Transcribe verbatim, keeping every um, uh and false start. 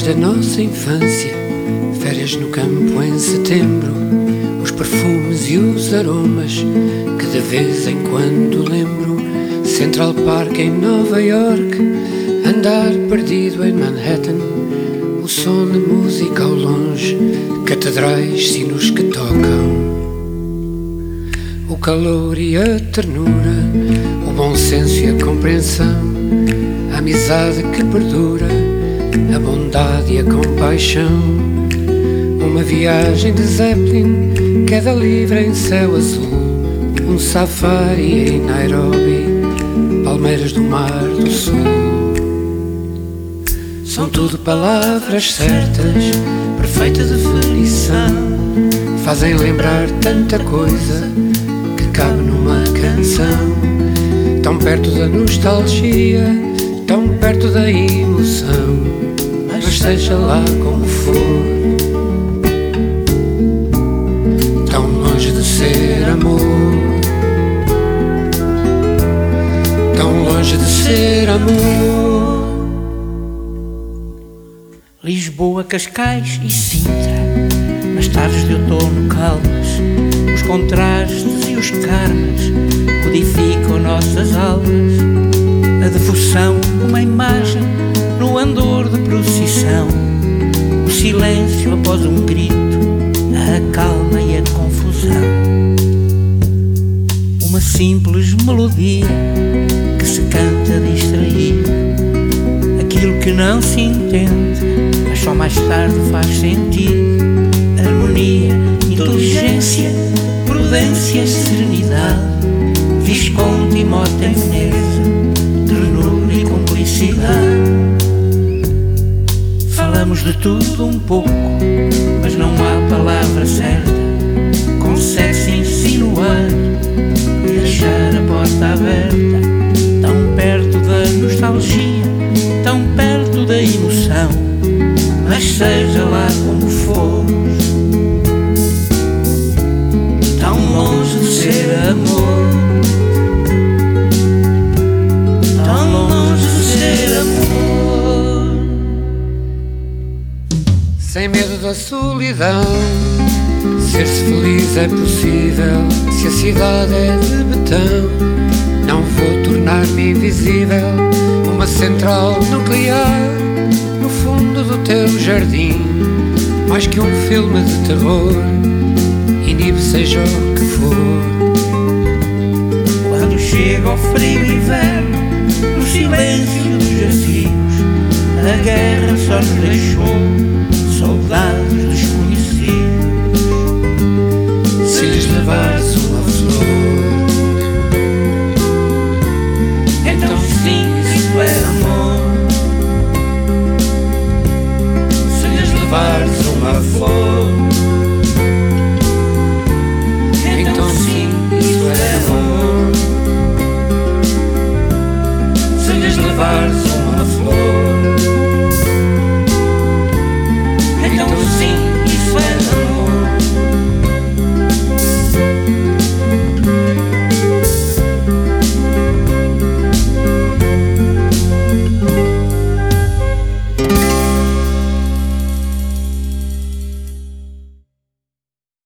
da nossa infância, férias no campo em setembro, os perfumes e os aromas que de vez em quando lembro. Central Park em Nova York, andar perdido em Manhattan, o som de música ao longe, catedrais, sinos que tocam. O calor e a ternura, o bom senso e a compreensão, a amizade que perdura, a bondade e a compaixão. Uma viagem de Zeppelin, queda livre em céu azul, um safari em Nairobi, palmeiras do Mar do Sul. São tudo palavras certas, perfeitas definição, fazem lembrar tanta coisa que cabe numa canção. Tão perto da nostalgia, tão perto da emoção, mas seja lá como for, tão longe de ser amor, tão longe de ser amor. Lisboa, Cascais e Sintra, nas tardes de outono calmas, os contrastes e os karmas codificam nossas almas. A devoção, uma imagem no andor de procissão, o silêncio após um grito, a calma e a confusão. Uma simples melodia que se canta distraído, aquilo que não se entende, mas só mais tarde faz sentido. Harmonia, inteligência, prudência, serenidade, Visconde e Mota em Veneza, ternura e cumplicidade. Falamos de tudo um pouco, mas não há palavra certa, consegue-se insinuar e deixar a porta aberta, tão perto da nostalgia, tão perto da emoção, mas seja lá como for, tão longe de ser amor, tão longe de ser amor. Sem medo da solidão, ser-se feliz é possível. Se a cidade é de betão, não vou tornar-me invisível. Uma central nuclear no fundo do teu jardim, mais que um filme de terror, inibe seja o que for. Quando chega o frio inverno, no silêncio dos jacios, a guerra só nos deixou saudades dos